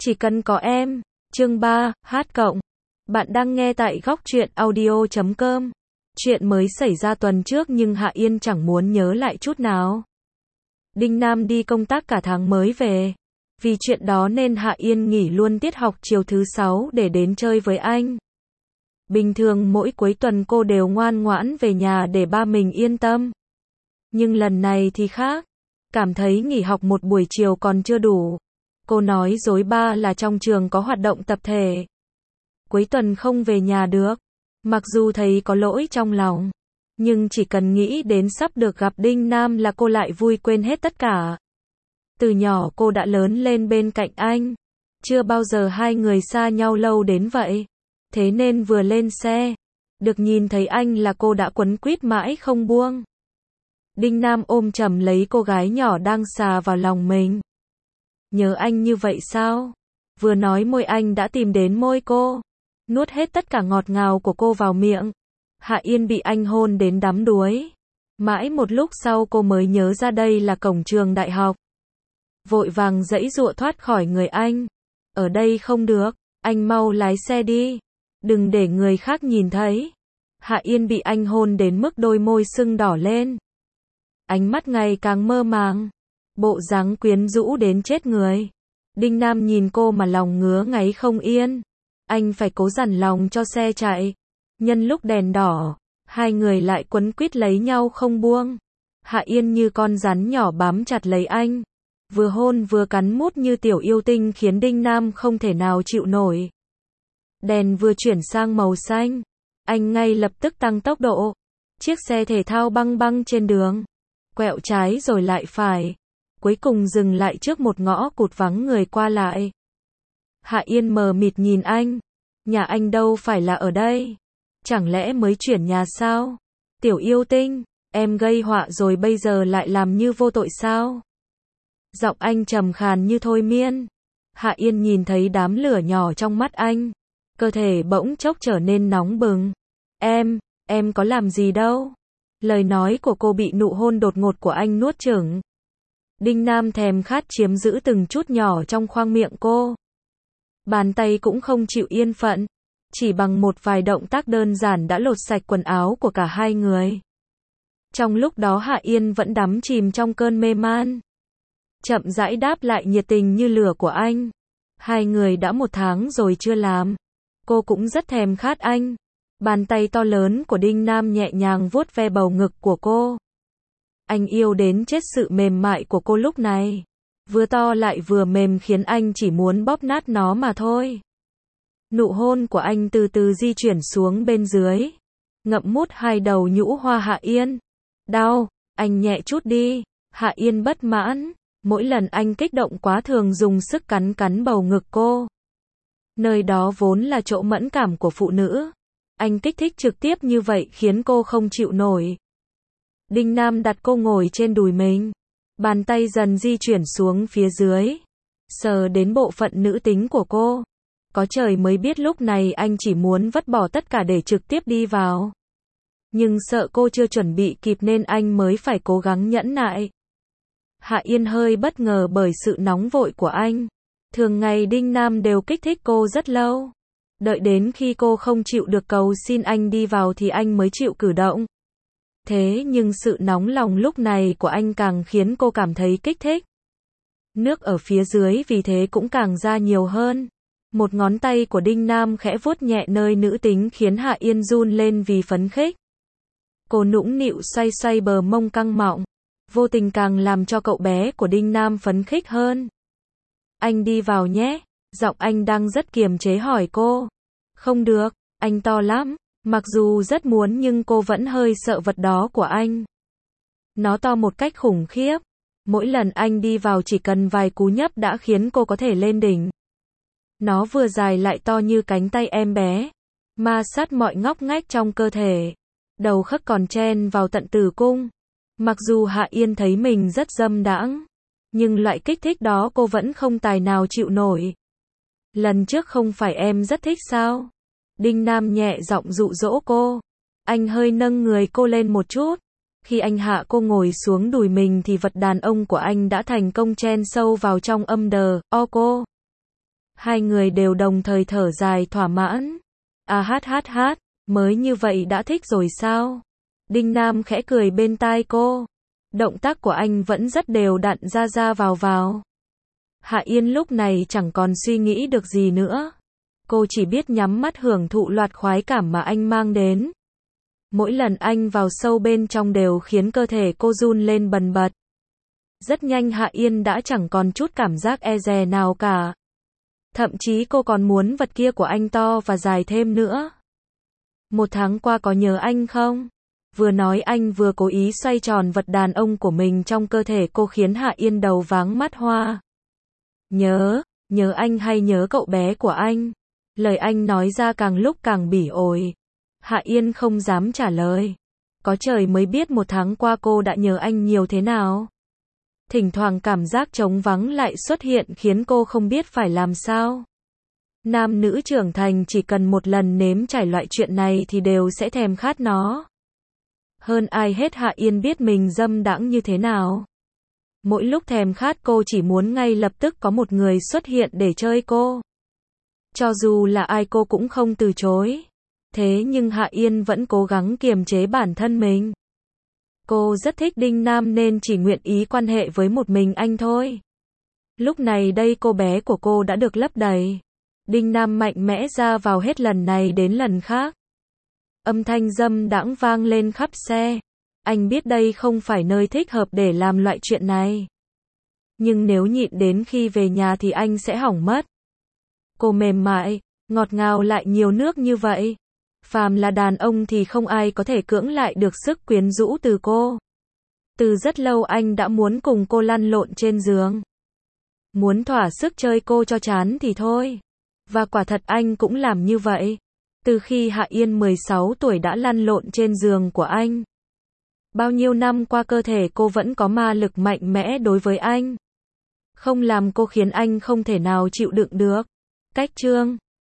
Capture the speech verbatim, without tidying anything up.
Chỉ cần có em. Chương ba, hát cộng. Bạn đang nghe tại góc truyện audio chấm com. Chuyện mới xảy ra tuần trước nhưng Hạ Yên chẳng muốn nhớ lại chút nào. Đinh Nam đi công tác cả tháng mới về. Vì chuyện đó nên Hạ Yên nghỉ luôn tiết học chiều thứ sáu để đến chơi với anh. Bình thường mỗi cuối tuần cô đều ngoan ngoãn về nhà để ba mình yên tâm. Nhưng lần này thì khác. Cảm thấy nghỉ học một buổi chiều còn chưa đủ. Cô nói dối ba là trong trường có hoạt động tập thể. Cuối tuần không về nhà được. Mặc dù thấy có lỗi trong lòng. Nhưng chỉ cần nghĩ đến sắp được gặp Đinh Nam là cô lại vui quên hết tất cả. Từ nhỏ cô đã lớn lên bên cạnh anh. Chưa bao giờ hai người xa nhau lâu đến vậy. Thế nên vừa lên xe, được nhìn thấy anh là cô đã quấn quýt mãi không buông. Đinh Nam ôm chầm lấy cô gái nhỏ đang xà vào lòng mình. Nhớ anh như vậy sao? Vừa nói môi anh đã tìm đến môi cô. Nuốt hết tất cả ngọt ngào của cô vào miệng. Hạ Yên bị anh hôn đến đắm đuối. Mãi một lúc sau cô mới nhớ ra đây là cổng trường đại học. Vội vàng giãy giụa thoát khỏi người anh. Ở đây không được, anh mau lái xe đi. Đừng để người khác nhìn thấy. Hạ Yên bị anh hôn đến mức đôi môi sưng đỏ lên. Ánh mắt ngày càng mơ màng. Bộ dáng quyến rũ đến chết người. Đinh Nam nhìn cô mà lòng ngứa ngáy không yên. Anh phải cố dằn lòng cho xe chạy. Nhân lúc đèn đỏ, hai người lại quấn quýt lấy nhau không buông. Hạ Yên như con rắn nhỏ bám chặt lấy anh. Vừa hôn vừa cắn mút như tiểu yêu tinh khiến Đinh Nam không thể nào chịu nổi. Đèn vừa chuyển sang màu xanh. Anh ngay lập tức tăng tốc độ. Chiếc xe thể thao băng băng trên đường. Quẹo trái rồi lại phải. Cuối cùng dừng lại trước một ngõ cụt vắng người qua lại. Hạ Yên mờ mịt nhìn anh. Nhà anh đâu phải là ở đây. Chẳng lẽ mới chuyển nhà sao? Tiểu yêu tinh, em gây họa rồi bây giờ lại làm như vô tội sao? Giọng anh trầm khàn như thôi miên. Hạ Yên nhìn thấy đám lửa nhỏ trong mắt anh. Cơ thể bỗng chốc trở nên nóng bừng. Em, em có làm gì đâu. Lời nói của cô bị nụ hôn đột ngột của anh nuốt chửng. Đinh Nam thèm khát chiếm giữ từng chút nhỏ trong khoang miệng cô. Bàn tay cũng không chịu yên phận. Chỉ bằng một vài động tác đơn giản đã lột sạch quần áo của cả hai người. Trong lúc đó Hạ Yên vẫn đắm chìm trong cơn mê man. Chậm rãi đáp lại nhiệt tình như lửa của anh. Hai người đã một tháng rồi chưa làm. Cô cũng rất thèm khát anh. Bàn tay to lớn của Đinh Nam nhẹ nhàng vuốt ve bầu ngực của cô. Anh yêu đến chết sự mềm mại của cô lúc này. Vừa to lại vừa mềm khiến anh chỉ muốn bóp nát nó mà thôi. Nụ hôn của anh từ từ di chuyển xuống bên dưới. Ngậm mút hai đầu nhũ hoa Hạ Yên. Đau, anh nhẹ chút đi. Hạ Yên bất mãn. Mỗi lần anh kích động quá thường dùng sức cắn cắn bầu ngực cô. Nơi đó vốn là chỗ mẫn cảm của phụ nữ. Anh kích thích trực tiếp như vậy khiến cô không chịu nổi. Đinh Nam đặt cô ngồi trên đùi mình. Bàn tay dần di chuyển xuống phía dưới. Sờ đến bộ phận nữ tính của cô. Có trời mới biết lúc này anh chỉ muốn vứt bỏ tất cả để trực tiếp đi vào. Nhưng sợ cô chưa chuẩn bị kịp nên anh mới phải cố gắng nhẫn nại. Hạ Yên hơi bất ngờ bởi sự nóng vội của anh. Thường ngày Đinh Nam đều kích thích cô rất lâu. Đợi đến khi cô không chịu được cầu xin anh đi vào thì anh mới chịu cử động. Thế nhưng sự nóng lòng lúc này của anh càng khiến cô cảm thấy kích thích. Nước ở phía dưới vì thế cũng càng ra nhiều hơn. Một ngón tay của Đinh Nam khẽ vuốt nhẹ nơi nữ tính khiến Hạ Yên run lên vì phấn khích. Cô nũng nịu xoay xoay bờ mông căng mọng. Vô tình càng làm cho cậu bé của Đinh Nam phấn khích hơn. Anh đi vào nhé. Giọng anh đang rất kiềm chế hỏi cô. Không được, anh to lắm. Mặc dù rất muốn nhưng cô vẫn hơi sợ vật đó của anh. Nó to một cách khủng khiếp. Mỗi lần anh đi vào chỉ cần vài cú nhấp đã khiến cô có thể lên đỉnh. Nó vừa dài lại to như cánh tay em bé. Ma sát mọi ngóc ngách trong cơ thể. Đầu khớp còn chen vào tận tử cung. Mặc dù Hạ Yên thấy mình rất dâm đãng. Nhưng loại kích thích đó cô vẫn không tài nào chịu nổi. Lần trước không phải em rất thích sao? Đinh Nam nhẹ giọng dụ dỗ cô. Anh hơi nâng người cô lên một chút. Khi anh hạ cô ngồi xuống đùi mình thì vật đàn ông của anh đã thành công chen sâu vào trong âm đờ, o cô. Hai người đều đồng thời thở dài thỏa mãn. À hát hát hát, mới như vậy đã thích rồi sao? Đinh Nam khẽ cười bên tai cô. Động tác của anh vẫn rất đều đặn ra ra vào vào. Hạ Yên lúc này chẳng còn suy nghĩ được gì nữa. Cô chỉ biết nhắm mắt hưởng thụ loạt khoái cảm mà anh mang đến. Mỗi lần anh vào sâu bên trong đều khiến cơ thể cô run lên bần bật. Rất nhanh Hạ Yên đã chẳng còn chút cảm giác e dè nào cả. Thậm chí cô còn muốn vật kia của anh to và dài thêm nữa. Một tháng qua có nhớ anh không? Vừa nói anh vừa cố ý xoay tròn vật đàn ông của mình trong cơ thể cô khiến Hạ Yên đầu váng mắt hoa. Nhớ, nhớ anh hay nhớ cậu bé của anh? Lời anh nói ra càng lúc càng bỉ ổi. Hạ Yên không dám trả lời. Có trời mới biết một tháng qua cô đã nhớ anh nhiều thế nào. Thỉnh thoảng cảm giác trống vắng lại xuất hiện khiến cô không biết phải làm sao. Nam nữ trưởng thành chỉ cần một lần nếm trải loại chuyện này thì đều sẽ thèm khát nó. Hơn ai hết Hạ Yên biết mình dâm đãng như thế nào. Mỗi lúc thèm khát cô chỉ muốn ngay lập tức có một người xuất hiện để chơi cô. Cho dù là ai cô cũng không từ chối. Thế nhưng Hạ Yên vẫn cố gắng kiềm chế bản thân mình. Cô rất thích Đinh Nam nên chỉ nguyện ý quan hệ với một mình anh thôi. Lúc này đây cô bé của cô đã được lấp đầy. Đinh Nam mạnh mẽ ra vào hết lần này đến lần khác. Âm thanh dâm đãng vang lên khắp xe. Anh biết đây không phải nơi thích hợp để làm loại chuyện này. Nhưng nếu nhịn đến khi về nhà thì anh sẽ hỏng mất. Cô mềm mại, ngọt ngào lại nhiều nước như vậy. Phàm là đàn ông thì không ai có thể cưỡng lại được sức quyến rũ từ cô. Từ rất lâu anh đã muốn cùng cô lăn lộn trên giường. Muốn thỏa sức chơi cô cho chán thì thôi. Và quả thật anh cũng làm như vậy. Từ khi Hạ Yên mười sáu tuổi đã lăn lộn trên giường của anh. Bao nhiêu năm qua cơ thể cô vẫn có ma lực mạnh mẽ đối với anh. Không làm cô khiến anh không thể nào chịu đựng được. Cách chương